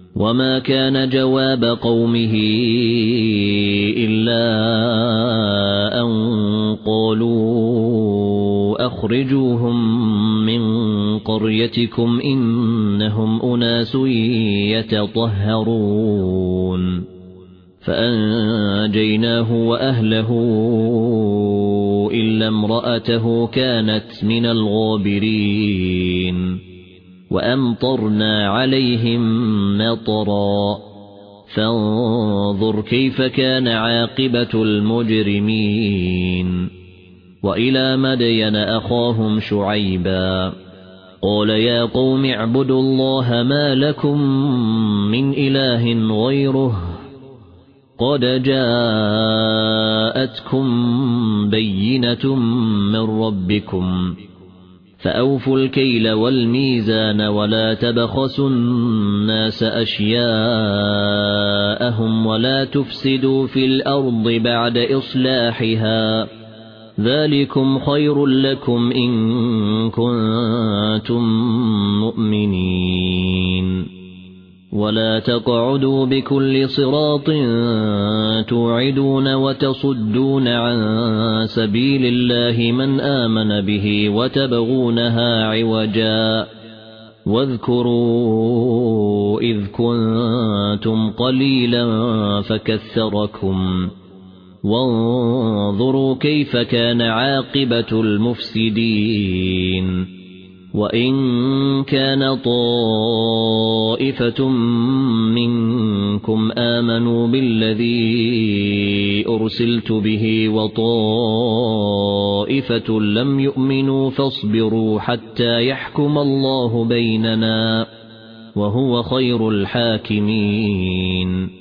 وما كان جواب قومه إلا أن قالوا أخرجوهم من قريتكم إنهم أناس يتطهرون فأنجيناه وأهله إلا امرأته كانت من الغابرين وأمطرنا عليهم مطرا فانظر كيف كان عاقبة المجرمين وإلى مدين أخاهم شعيبا قال يا قوم اعبدوا الله ما لكم من إله غيره قد جاءتكم بينة من ربكم فأوفوا الكيل والميزان ولا تبخسوا الناس أشياءهم ولا تفسدوا في الأرض بعد إصلاحها ذلكم خير لكم إن كنتم مؤمنين ولا تقعدوا بكل صراط توعدون وتصدون عن سبيل الله من آمن به وتبغونها عوجا واذكروا إذ كنتم قليلا فكثركم وانظروا كيف كان عاقبة المفسدين وإن كان طائفة منكم آمنوا بالذي أرسلت به وطائفة لم يؤمنوا فاصبروا حتى يحكم الله بيننا وهو خير الحاكمين